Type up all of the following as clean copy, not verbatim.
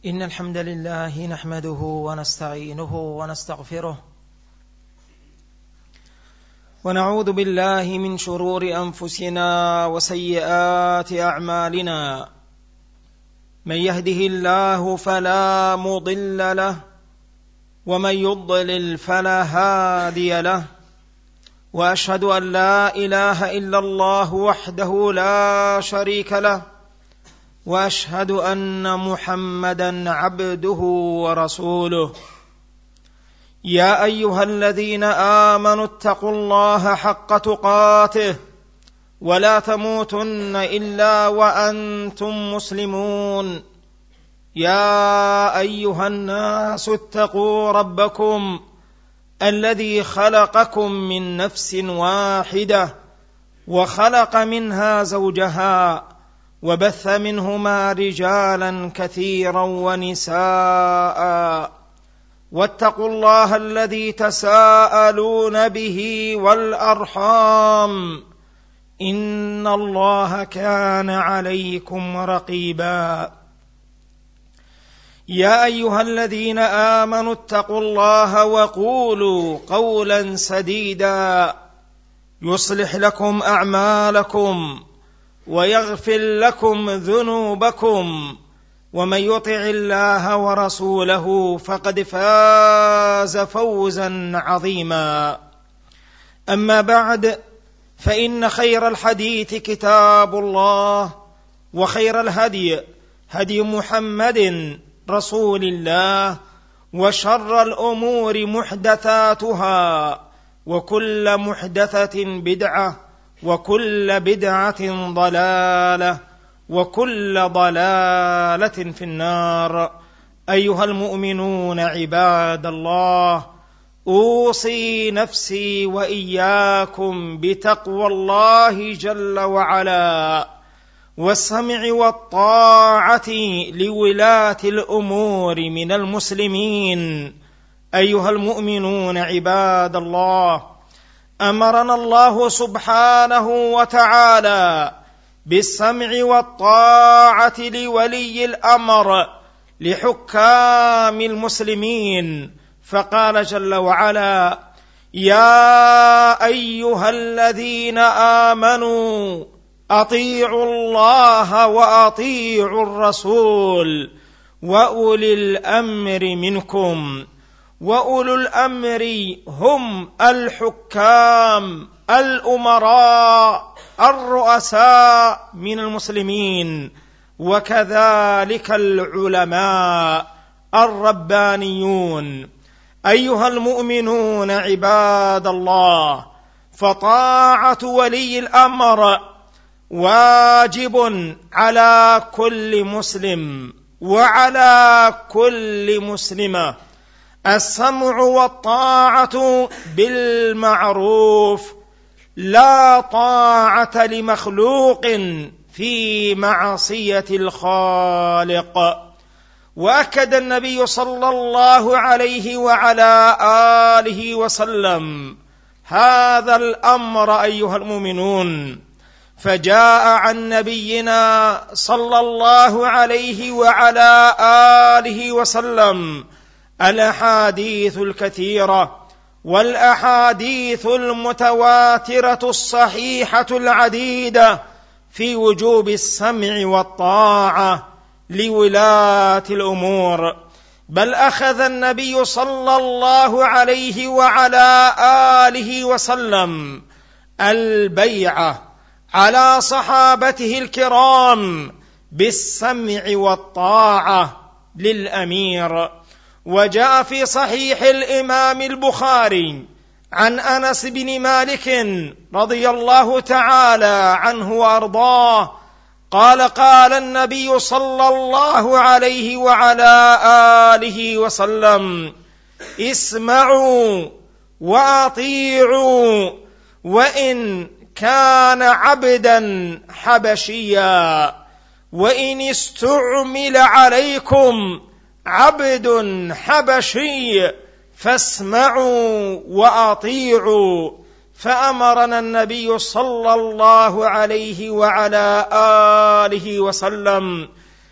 إن الحمد لله نحمده ونستعينه ونستغفره ونعوذ بالله من شرور أنفسنا وسيئات أعمالنا. من يهده الله فلا مضل له ومن يضلل فلا هادي له، وأشهد أن لا إله إلا الله وحده لا شريك له، وأشهد أن محمدًا عبده ورسوله. يا أيها الذين آمنوا اتقوا الله حق تقاته ولا تموتن إلا وأنتم مسلمون. يا أيها الناس اتقوا ربكم الذي خلقكم من نفس واحدة وخلق منها زوجها وبث منهما رجالا كثيرا ونساء، واتقوا الله الذي تساءلون به والأرحام إن الله كان عليكم رقيبا. يا أيها الذين آمنوا اتقوا الله وقولوا قولا سديدا يصلح لكم أعمالكم ويغفر لكم ذنوبكم، ومن يطع الله ورسوله فقد فاز فوزا عظيما. أما بعد، فإن خير الحديث كتاب الله، وخير الهدي هدي محمد رسول الله، وشر الأمور محدثاتها، وكل محدثة بدعة، وكل بدعة ضلالة، وكل ضلالة في النار. أيها المؤمنون عباد الله، أوصي نفسي وإياكم بتقوى الله جل وعلا والسمع والطاعة لولاة الأمور من المسلمين. أيها المؤمنون عباد الله، أمرنا الله سبحانه وتعالى بالسمع والطاعة لولي الأمر لحكام المسلمين، فقال جل وعلا: يا أيها الذين آمنوا أطيعوا الله وأطيعوا الرسول وأولي الأمر منكم. وأولو الأمر هم الحكام الأمراء الرؤساء من المسلمين، وكذلك العلماء الربانيون. أيها المؤمنون عباد الله، فطاعة ولي الأمر واجب على كل مسلم وعلى كل مسلمة. السمع والطاعة بالمعروف، لا طاعة لمخلوق في معصية الخالق. وأكد النبي صلى الله عليه وعلى آله وسلم هذا الأمر أيها المؤمنون، فجاء عن نبينا صلى الله عليه وعلى آله وسلم الأحاديث الكثيرة والأحاديث المتواترة الصحيحة العديدة في وجوب السمع والطاعة لولاة الأمور. بل أخذ النبي صلى الله عليه وعلى آله وسلم البيعة على صحابته الكرام بالسمع والطاعة للأمير. وجاء في صحيح الإمام البخاري عن أنس بن مالك رضي الله تعالى عنه وأرضاه قال: قال النبي صلى الله عليه وعلى آله وسلم: اسمعوا وأطيعوا، وإن كان عبدا حبشيا، وإن استعمل عليكم عبد حبشي فاسمعوا وأطيعوا. فأمرنا النبي صلى الله عليه وعلى آله وسلم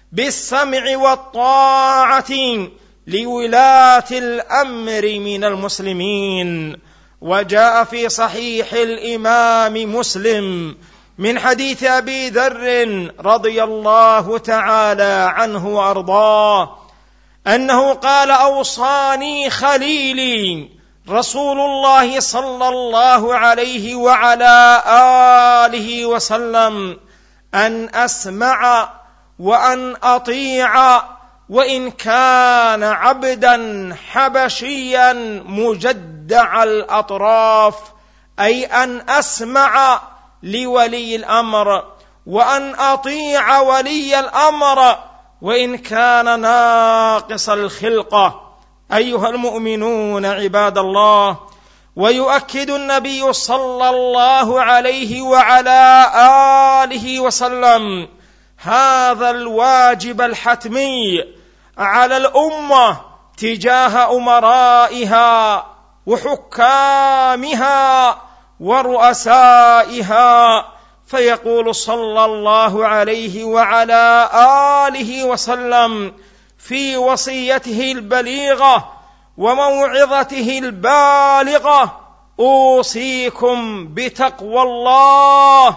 بالسمع والطاعة لولاة الأمر من المسلمين. وجاء في صحيح الإمام مسلم من حديث أبي ذر رضي الله تعالى عنه وأرضاه أنه قال: أوصاني خليلي رسول الله صلى الله عليه وعلى آله وسلم أن أسمع وأن أطيع، وإن كان عبدا حبشيا مجدع الأطراف، أي أن أسمع لولي الأمر وأن أطيع ولي الأمر وإن كان ناقص الخلقة. أيها المؤمنون عباد الله، ويؤكد النبي صلى الله عليه وعلى آله وسلم هذا الواجب الحتمي على الأمة تجاه أمرائها وحكامها ورؤسائها، فيقول صلى الله عليه وعلى آله وسلم في وصيته البليغة وموعظته البالغة: أوصيكم بتقوى الله،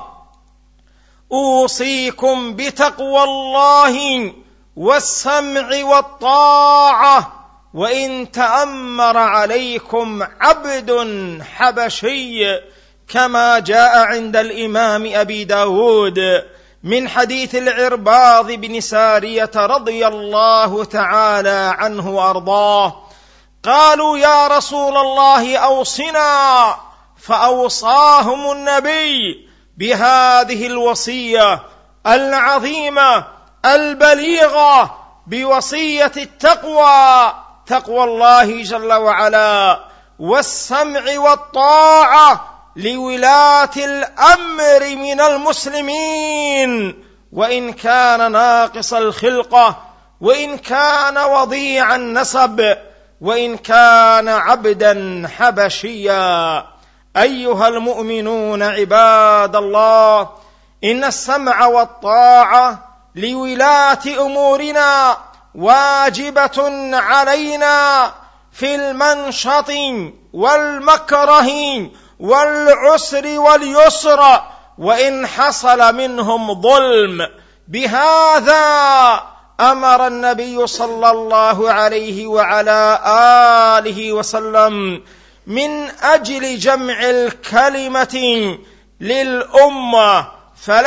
أوصيكم بتقوى الله والسمع والطاعة، وإن تأمر عليكم عبد حبشي، كما جاء عند الإمام أبي داود من حديث العرباض بن سارية رضي الله تعالى عنه وأرضاه. قالوا: يا رسول الله أوصنا، فأوصاهم النبي بهذه الوصية العظيمة البليغة بوصية التقوى، تقوى الله جل وعلا، والسمع والطاعة لولاة الأمر من المسلمين، وإن كان ناقص الخلقة، وإن كان وضيع النسب، وإن كان عبدا حبشيا. أيها المؤمنون عباد الله، إن السمع والطاعة لولاة أمورنا واجبة علينا في المنشط والمكره والعسر واليسر، وإن حصل منهم ظلم. بهذا أمر النبي صلى الله عليه وعلى آله وسلم من أجل جمع الكلمة للأمة، فلا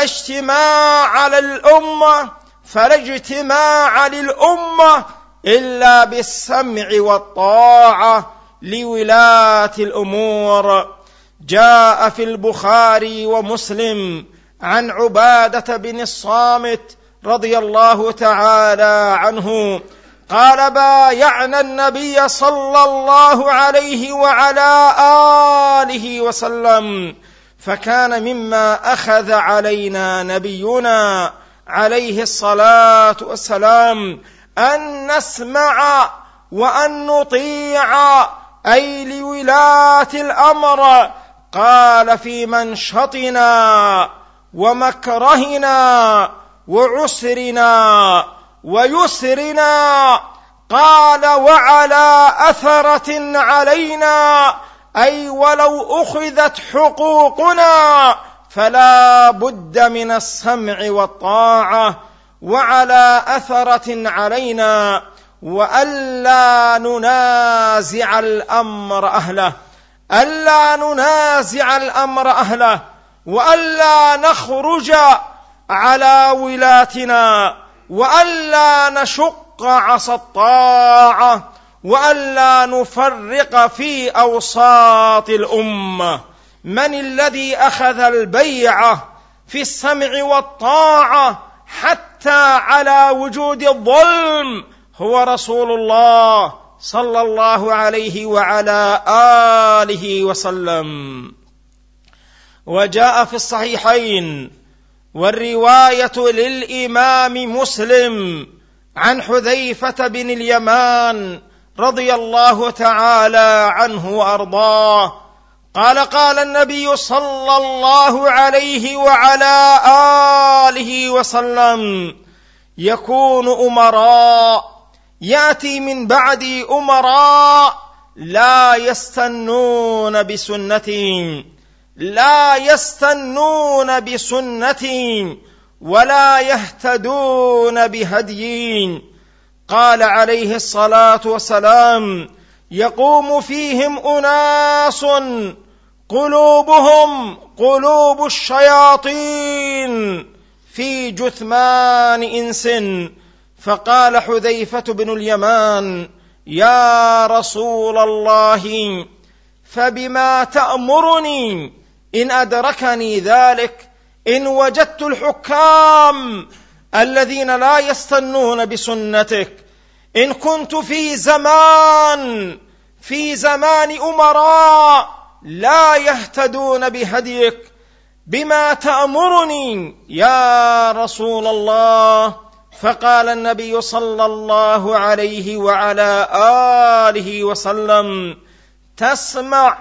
اجتماع للأمة إلا بالسمع والطاعة لولاة الأمور. جاء في البخاري ومسلم عن عبادة بن الصامت رضي الله تعالى عنه قال: بايعنا النبي صلى الله عليه وعلى آله وسلم، فكان مما أخذ علينا نبينا عليه الصلاة والسلام أن نسمع وأن نطيع، أي لولاة الأمر. قال: في منشطنا ومكرهنا وعسرنا ويسرنا. قال: وعلى أثرة علينا، أي ولو أخذت حقوقنا فلا بد من السمع والطاعة. وعلى أثرة علينا، وألا ننازع الأمر أهله، ألا ننازع الأمر أهله، وألا نخرج على ولاتنا، وألا نشق عصا الطاعة، وألا نفرق في أوساط الأمة. من الذي أخذ البيعة في السمع والطاعة حتى على وجود الظلم؟ هو رسول الله صلى الله عليه وعلى آله وسلم. وجاء في الصحيحين والرواية للإمام مسلم عن حذيفة بن اليمان رضي الله تعالى عنه وأرضاه قال: قال النبي صلى الله عليه وعلى آله وسلم: يكون أمراء، يأتي من بعدي أمراء لا يستنون بسنتي، لا يستنون بسنتي ولا يهتدون بهديي. قال عليه الصلاة والسلام: يقوم فيهم أناس قلوبهم قلوب الشياطين في جثمان إنس. فقال حذيفة بن اليمان: يا رسول الله، فبما تأمرني إن أدركني ذلك؟ إن وجدت الحكام الذين لا يستنون بسنتك، إن كنت في زمان أمراء لا يهتدون بهديك، بما تأمرني يا رسول الله؟ فقال النبي صلى الله عليه وعلى آله وسلم: تسمع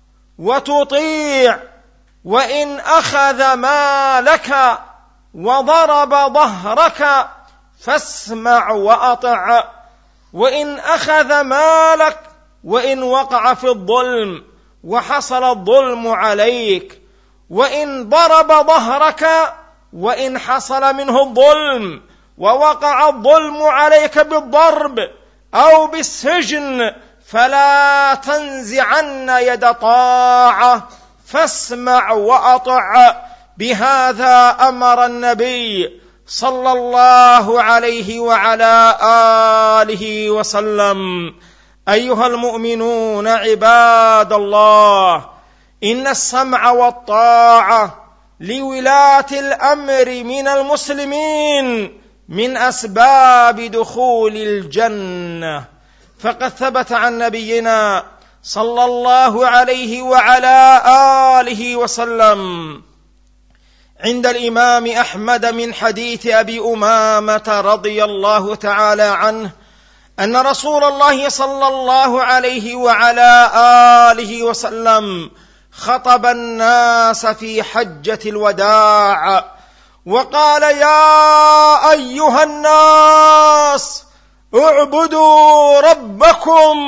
وتطيع، وإن أخذ مالك وضرب ظهرك فاسمع وأطع، وإن أخذ مالك وإن وقع في الظلم وحصل الظلم عليك، وإن ضرب ظهرك وإن حصل منه الظلم ووقع الظلم عليك بالضرب أو بالسجن، فلا تنزعن يد طاعة، فاسمع وأطع. بهذا أمر النبي صلى الله عليه وعلى آله وسلم. أيها المؤمنون عباد الله، إن السمع والطاعة لولاة الأمر من المسلمين من أسباب دخول الجنة. فقد ثبت عن نبينا صلى الله عليه وعلى آله وسلم عند الإمام أحمد من حديث أبي أمامة رضي الله تعالى عنه أن رسول الله صلى الله عليه وعلى آله وسلم خطب الناس في حجة الوداع وقال: يا أيها الناس، اعبدوا ربكم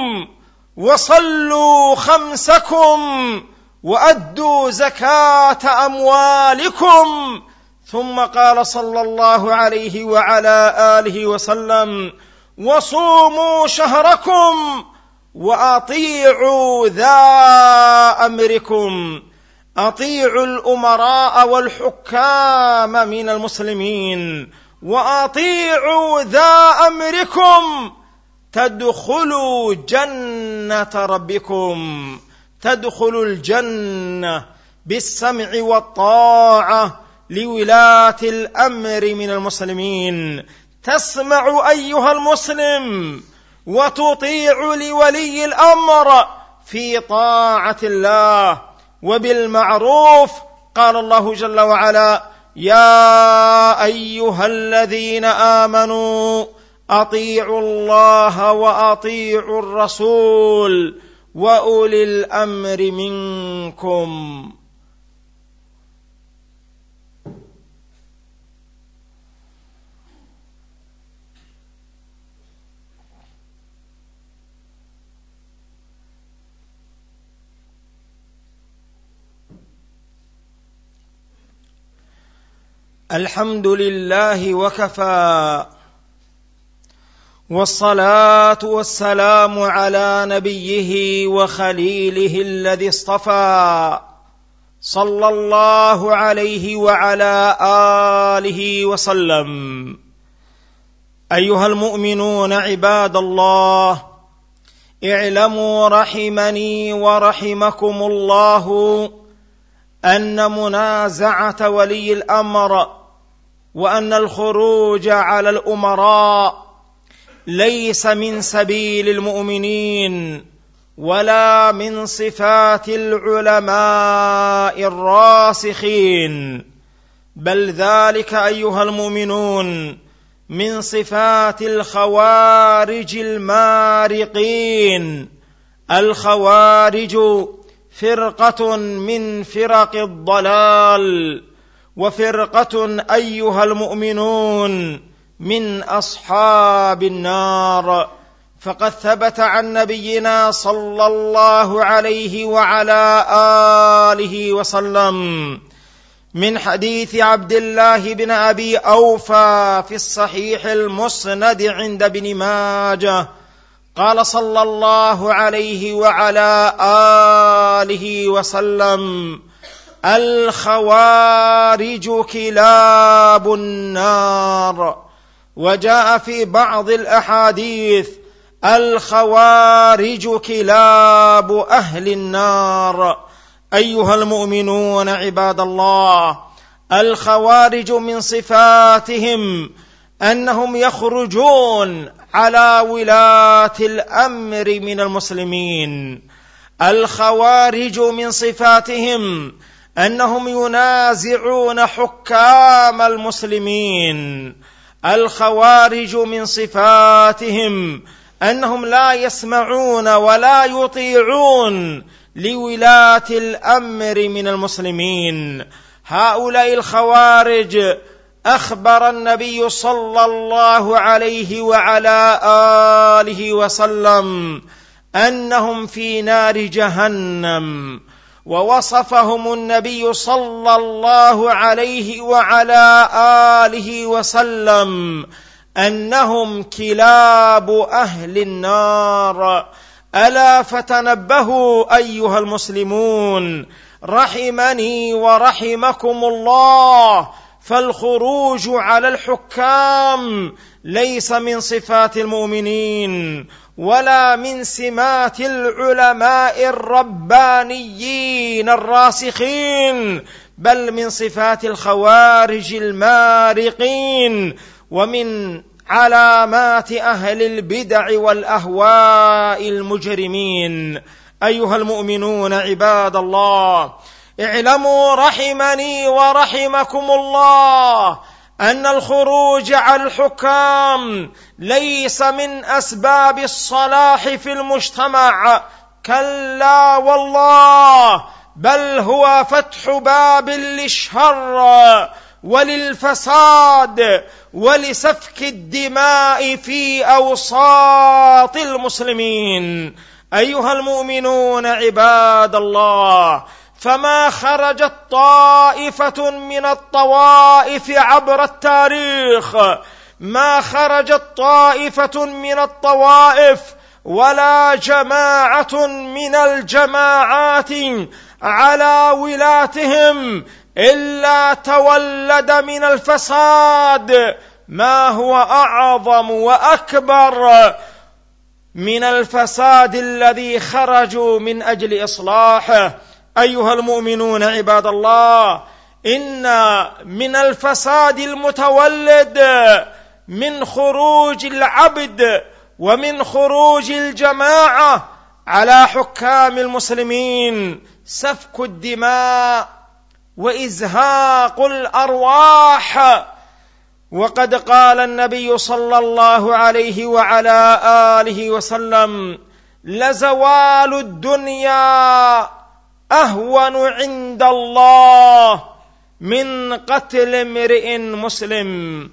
وصلوا خمسكم وأدوا زكاة أموالكم. ثم قال صلى الله عليه وعلى آله وسلم: وصوموا شهركم وأطيعوا ذا أمركم. أطيعوا الأمراء والحكام من المسلمين، وأطيعوا ذا أمركم تدخلوا جنة ربكم. تدخلوا الجنة بالسمع والطاعة لولاة الأمر من المسلمين. تسمع أيها المسلم وتطيع لولي الأمر في طاعة الله وبالمعروف. قال الله جل وعلا: يا أيها الذين آمنوا أطيعوا الله وأطيعوا الرسول وأولي الأمر منكم. الحمد لله وكفى، والصلاة والسلام على نبيه وخليله الذي اصطفى صلى الله عليه وعلى آله وسلم. أيها المؤمنون عباد الله، اعلموا رحمني ورحمكم الله أن منازعة ولي الأمر وأن الخروج على الأمراء ليس من سبيل المؤمنين ولا من صفات العلماء الراسخين، بل ذلك أيها المؤمنون من صفات الخوارج المارقين. الخوارج فرقة من فرق الضلال، وفرقة أيها المؤمنون من أصحاب النار. فقد ثبت عن نبينا صلى الله عليه وعلى آله وسلم من حديث عبد الله بن أبي أوفى في الصحيح المسند عند ابن ماجه قال صلى الله عليه وعلى آله وسلم: الخوارج كلاب النار. وجاء في بعض الأحاديث: الخوارج كلاب أهل النار. أيها المؤمنون عباد الله، الخوارج من صفاتهم أنهم يخرجون على ولاة الأمر من المسلمين. الخوارج من صفاتهم أنهم ينازعون حكام المسلمين. الخوارج من صفاتهم أنهم لا يسمعون ولا يطيعون لولاة الأمر من المسلمين. هؤلاء الخوارج أخبر النبي صلى الله عليه وعلى آله وسلم أنهم في نار جهنم، ووصفهم النبي صلى الله عليه وعلى آله وسلم أنهم كلاب أهل النار. ألا فتنبهوا أيها المسلمون رحمني ورحمكم الله، فالخروج على الحكام ليس من صفات المؤمنين ولا من سمات العلماء الربانيين الراسخين، بل من صفات الخوارج المارقين ومن علامات أهل البدع والأهواء المجرمين. أيها المؤمنون عباد الله، اعلموا رحمني ورحمكم الله أن الخروج على الحكام ليس من أسباب الصلاح في المجتمع، كلا والله، بل هو فتح باب للشر وللفساد ولسفك الدماء في أوساط المسلمين. أيها المؤمنون عباد الله، فما خرجت طائفة من الطوائف عبر التاريخ، ما خرجت طائفة من الطوائف ولا جماعة من الجماعات على ولاتهم إلا تولد من الفساد ما هو أعظم وأكبر من الفساد الذي خرجوا من أجل إصلاحه. أيها المؤمنون عباد الله، إن من الفساد المتولد من خروج العبد ومن خروج الجماعة على حكام المسلمين سفك الدماء وإزهاق الأرواح. وقد قال النبي صلى الله عليه وعلى آله وسلم: لزوال الدنيا أهون عند الله من قتل امرئ مسلم،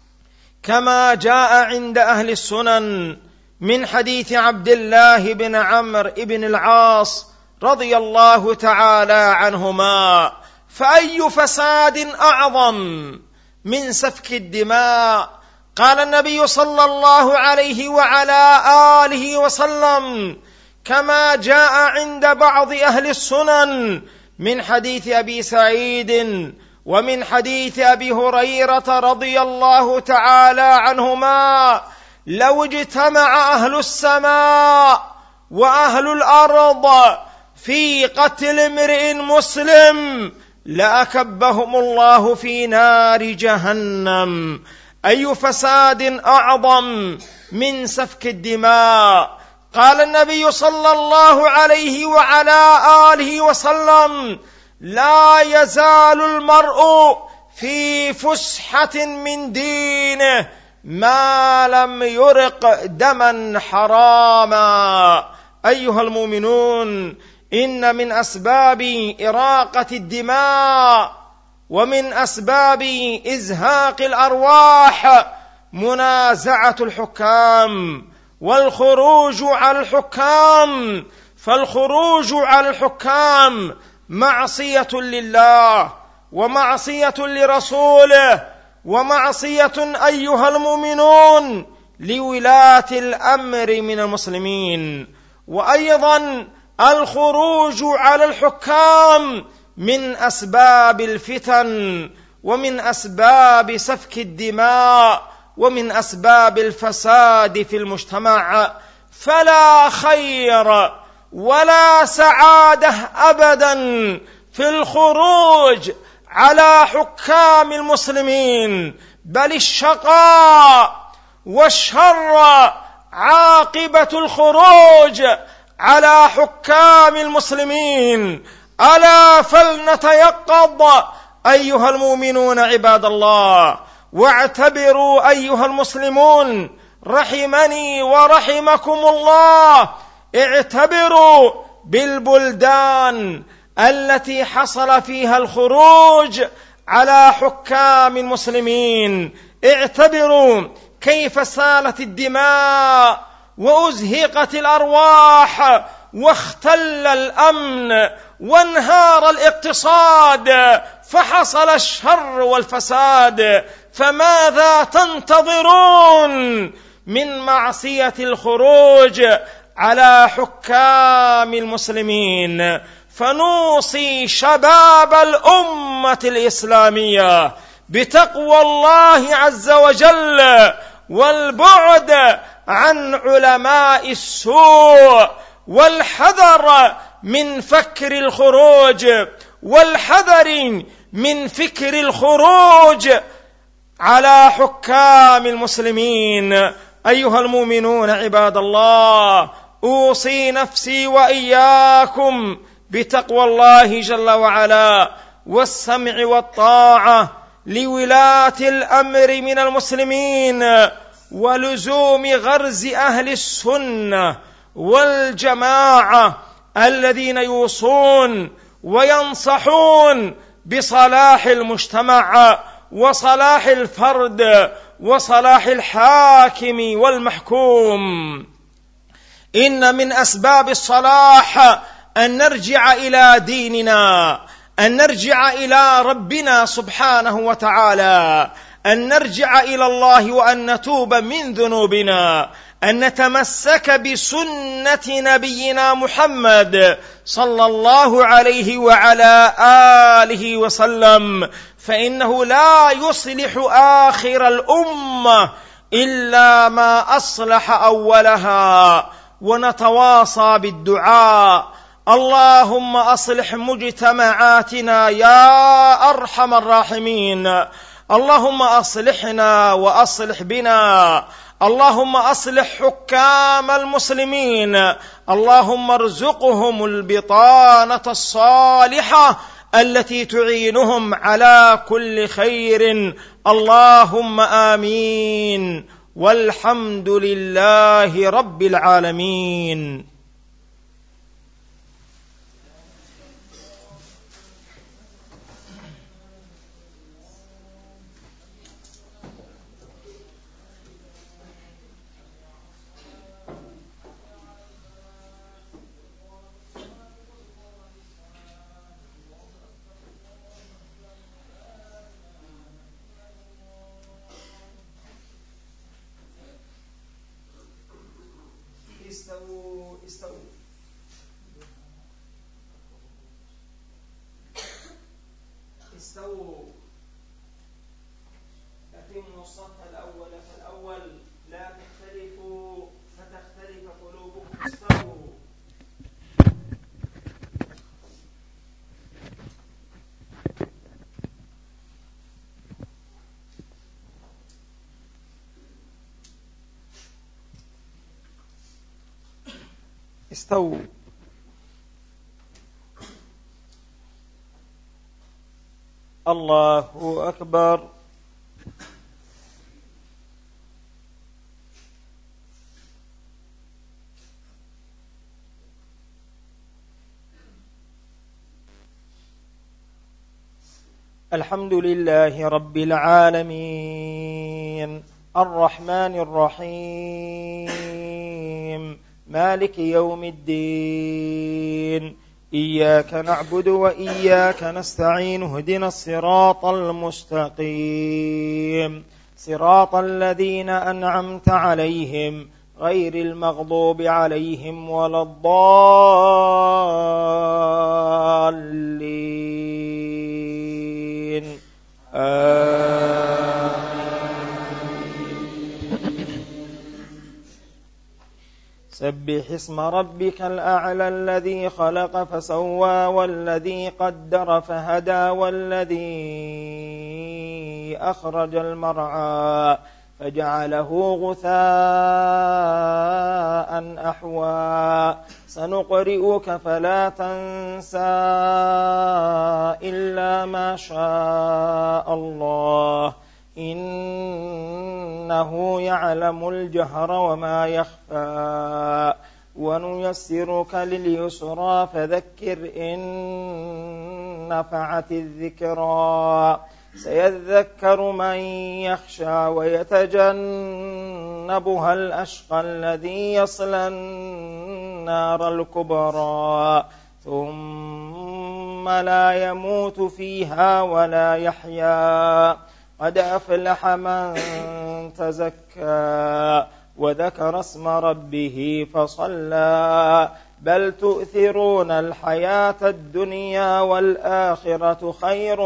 كما جاء عند أهل السنن من حديث عبد الله بن عمرو بن العاص رضي الله تعالى عنهما: فأي فساد أعظم من سفك الدماء؟ قال النبي صلى الله عليه وعلى آله وسلم كما جاء عند بعض أهل السنن من حديث أبي سعيد ومن حديث أبي هريرة رضي الله تعالى عنهما: لو اجتمع أهل السماء وأهل الأرض في قتل امرئ مسلم لأكبهم الله في نار جهنم. أي فساد أعظم من سفك الدماء؟ قال النبي صلى الله عليه وعلى آله وسلم: لا يزال المرء في فسحة من دينه ما لم يرق دما حراما. أيها المؤمنون، إن من أسباب إراقة الدماء ومن أسباب إزهاق الأرواح منازعة الحكام والخروج على الحكام، فالخروج على الحكام معصية لله ومعصية لرسوله ومعصية أيها المؤمنون لولاة الأمر من المسلمين. وأيضا الخروج على الحكام من أسباب الفتن ومن أسباب سفك الدماء ومن أسباب الفساد في المجتمع، فلا خير ولا سعادة أبدا في الخروج على حكام المسلمين، بل الشقاء والشر عاقبة الخروج على حكام المسلمين. ألا فلنتيقظ أيها المؤمنون عباد الله، واعتبروا أيها المسلمون رحمني ورحمكم الله، اعتبروا بالبلدان التي حصل فيها الخروج على حكام المسلمين، اعتبروا كيف سالت الدماء وأزهقت الأرواح واختل الأمن وانهار الاقتصاد فحصل الشر والفساد. فماذا تنتظرون من معصية الخروج على حكام المسلمين؟ فنوصي شباب الأمة الإسلامية بتقوى الله عز وجل والبعد عن علماء السوء، والحذر من فكر الخروج والحذر من فكر الخروج على حكام المسلمين. أيها المؤمنون عباد الله، أوصي نفسي وإياكم بتقوى الله جل وعلا والسمع والطاعة لولاة الأمر من المسلمين، ولزوم غرز أهل السنة والجماعة الذين يوصون وينصحون بصلاح المجتمع وصلاح الفرد وصلاح الحاكم والمحكوم. إن من أسباب الصلاح أن نرجع إلى ديننا، أن نرجع إلى ربنا سبحانه وتعالى، أن نرجع إلى الله وأن نتوب من ذنوبنا، أن نتمسك بسنة نبينا محمد صلى الله عليه وعلى آله وسلم، فإنه لا يصلح آخر الأمة إلا ما أصلح أولها. ونتواصى بالدعاء: اللهم أصلح مجتمعاتنا يا أرحم الراحمين، اللهم أصلحنا وأصلح بنا، اللهم أصلح حكام المسلمين، اللهم ارزقهم البطانة الصالحة التي تعينهم على كل خير، اللهم آمين، والحمد لله رب العالمين. استووا أتموا الصف الأول فالأول، لا تختلفوا فتختلف قلوبكم. استووا. استووا. الله أكبر. الحمد لله رب العالمين. الرحمن الرحيم مالك يوم الدين إياك نعبد وإياك نستعين اهدنا الصراط المستقيم صراط الذين أنعمت عليهم غير المغضوب عليهم ولا الضالين سبح اسم ربك الأعلى الذي خلق فسوى والذي قدر فهدى والذي أخرج المرعى فجعله غثاء أحوى سنقرئك فلا تنسى إلا ما شاء الله إنه يعلم الجهر وما يخفى ونيسرك لليسرى فذكر إن نفعت الذكرى سيذكر من يخشى ويتجنبها الأشقى الذي يصلى النار الكبرى ثم لا يموت فيها ولا يحيا قد أفلح من تزكى وذكر اسم ربه فصلى بل تؤثرون الحياة الدنيا والآخرة خير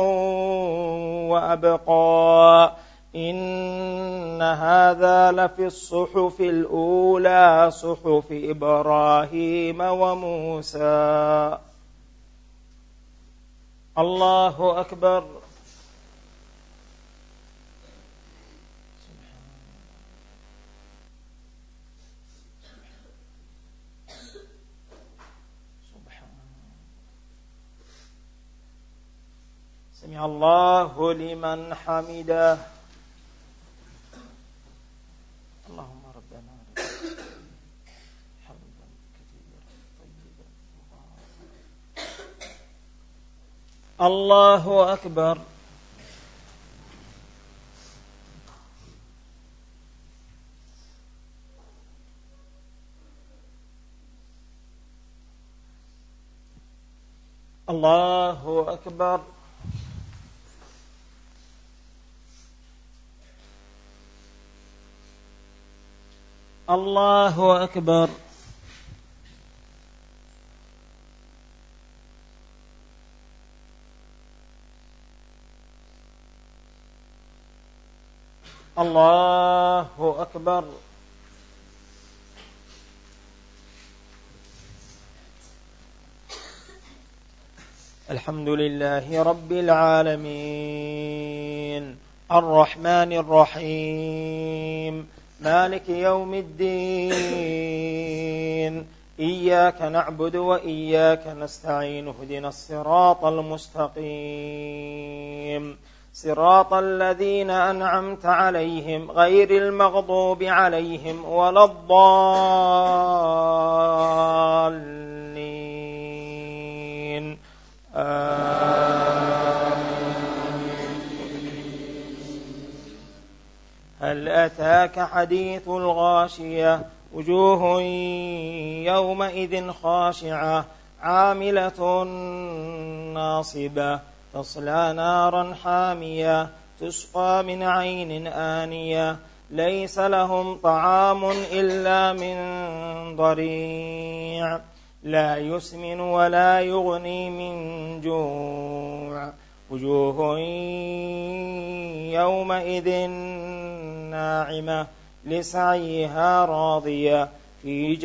وأبقى إن هذا لفي الصحف الأولى صحف إبراهيم وموسى. الله أكبر. سمع الله لمن حمده. اللهم ربنا حمدا كثيرا طيبا مباركا. الله أكبر. الله أكبر. الله أكبر. الله أكبر. الحمد لله رب العالمين الرحمن الرحيم مالك يوم الدين إياك نعبد وإياك نستعين اهدنا الصراط المستقيم صراط الذين أنعمت عليهم غير المغضوب عليهم ولا الضالين هل أتاك حديث الغاشية وجوه يومئذ خاشعة عاملة ناصبة تصلى نارا حامية تسقى من عين آنية ليس لهم طعام إلا من ضريع لا يسمن ولا يغني من جوع وجوه يومئذ ناعمة لسعيها راضية في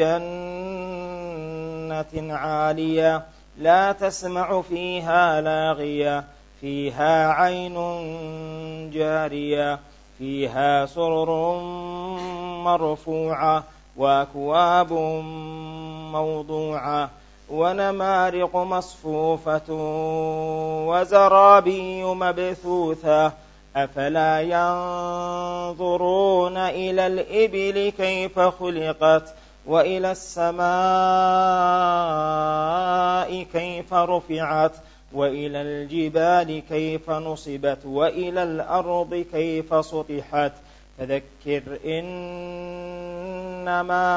جنة عالية لا تسمع فيها لاغية فيها عين جارية فيها سرر مرفوعة وأكواب موضوعة ونمارق مصفوفة وزرابي مبثوثة أفلا ينظرون إلى الإبل كيف خلقت وإلى السماء كيف رفعت وإلى الجبال كيف نصبت وإلى الأرض كيف سطحت فذكر إنما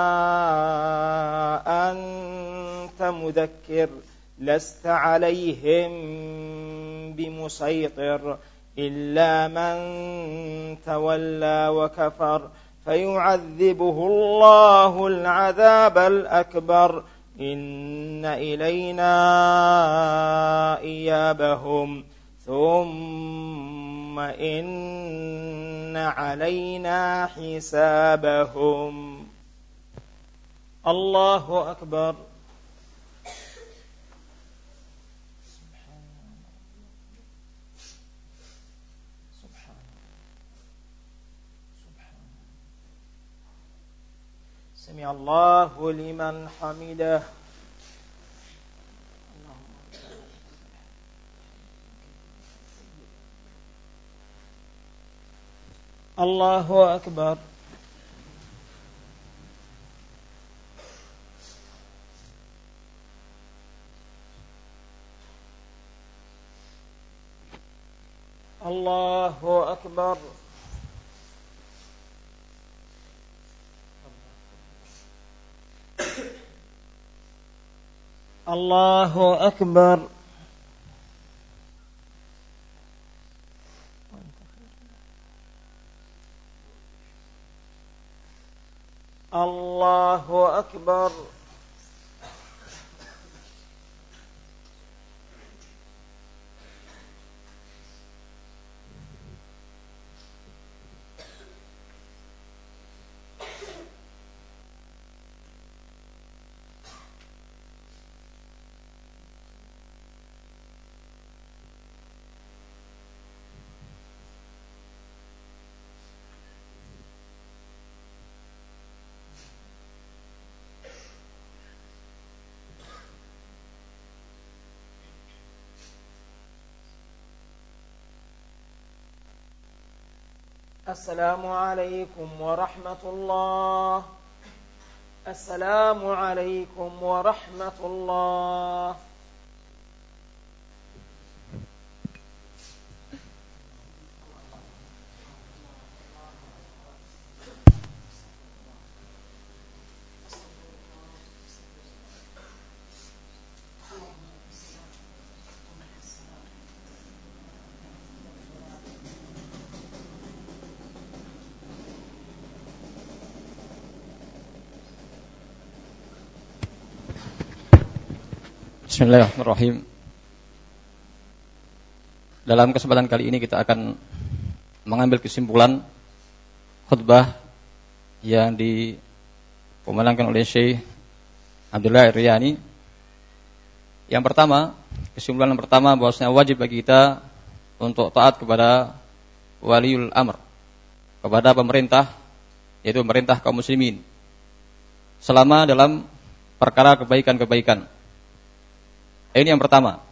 أنت مذكر لست عليهم بمسيطر إلا من تولى وكفر فيعذبه الله العذاب الأكبر إن إلينا إيابهم ثم إن علينا حسابهم. الله أكبر. سمع الله لمن حمده. الله أكبر. الله أكبر. الله أكبر. الله أكبر. السلام عليكم ورحمة الله. السلام عليكم ورحمة الله. Bismillahirrahmanirrahim. Dalam kesempatan kali ini kita akan mengambil kesimpulan khutbah yang dikumandangkan oleh Syekh Abdullah Ar-Riyani. Yang pertama, kesimpulan yang pertama bahwasanya wajib bagi kita untuk taat kepada waliul amr, kepada pemerintah, yaitu pemerintah kaum muslimin, selama dalam perkara kebaikan-kebaikan. Ini yang pertama.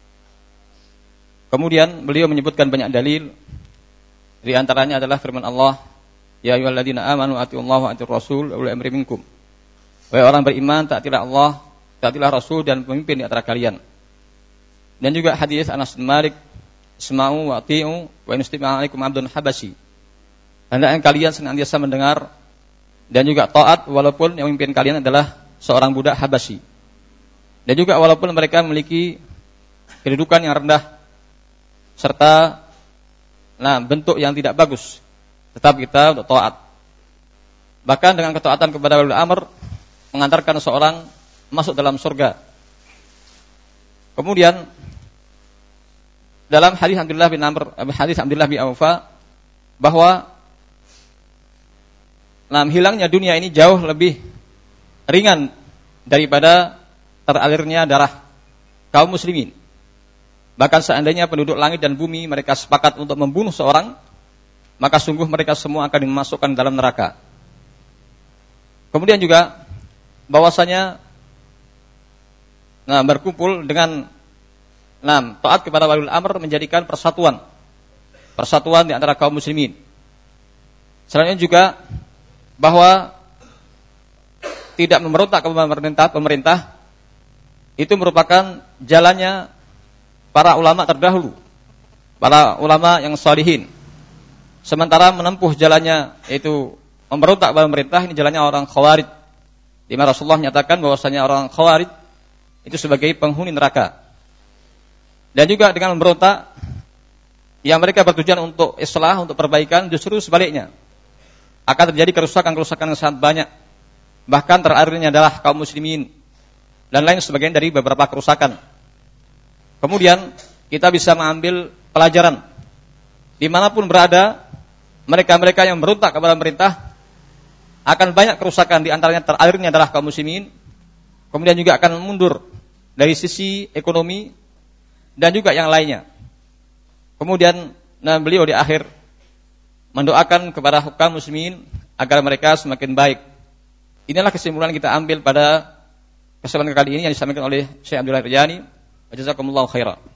Kemudian beliau menyebutkan banyak dalil. Di antaranya adalah firman Allah, ya ayyuhalladzina amanu atiullaha wa atiur rasul wa ulil amri minkum. Wahai orang beriman, taatilah Allah, taatilah Rasul dan pemimpin di antara kalian. Dan juga hadis Anas bin Malik, isma'u wa ati'u wa in istama'a 'alaikum 'abdun habasyi. Hendaknya kalian senantiasa mendengar dan juga taat walaupun yang memimpin kalian adalah seorang budak Habasyi. Dan juga walaupun mereka memiliki kedudukan yang rendah serta bentuk yang tidak bagus, tetap kita untuk taat. Bahkan dengan ketaatan kepada waliul amr mengantarkan seorang masuk dalam surga. Kemudian dalam hadis Abdullah bin Awfa bahwa hilangnya dunia ini jauh lebih ringan daripada teralirnya darah kaum muslimin. Bahkan seandainya penduduk langit dan bumi mereka sepakat untuk membunuh seorang, maka sungguh mereka semua akan dimasukkan dalam neraka. Kemudian juga bahwasanya berkumpul dengan taat kepada waliul amr menjadikan persatuan di antara kaum muslimin. Selanjutnya juga bahwa tidak memberontak kepada pemerintah itu merupakan jalannya para ulama terdahulu, para ulama yang shalihin. sementara menempuh jalannya yaitu memberontak kepada pemerintah, ini jalannya orang Khawarij. Di mana Rasulullah menyatakan bahwasanya orang Khawarij itu sebagai penghuni neraka. Dan juga dengan memberontak yang mereka bertujuan untuk islah, untuk perbaikan, justru sebaliknya akan terjadi kerusakan-kerusakan yang sangat banyak. Bahkan terakhirnya adalah kaum muslimin dan lain sebagainya dari beberapa kerusakan. Kemudian kita bisa mengambil pelajaran dimanapun berada, mereka-mereka yang memberontak kepada pemerintah akan banyak kerusakan, di antaranya terakhirnya adalah kaum muslimin. Kemudian juga akan mundur dari sisi ekonomi dan juga yang lainnya. Kemudian beliau di akhir mendoakan kepada kaum muslimin agar mereka semakin baik. Inilah kesimpulan yang kita ambil pada kesempatan kali ini yang disampaikan oleh Syekh Abdullah Rajani. Jazakumullahu khairan.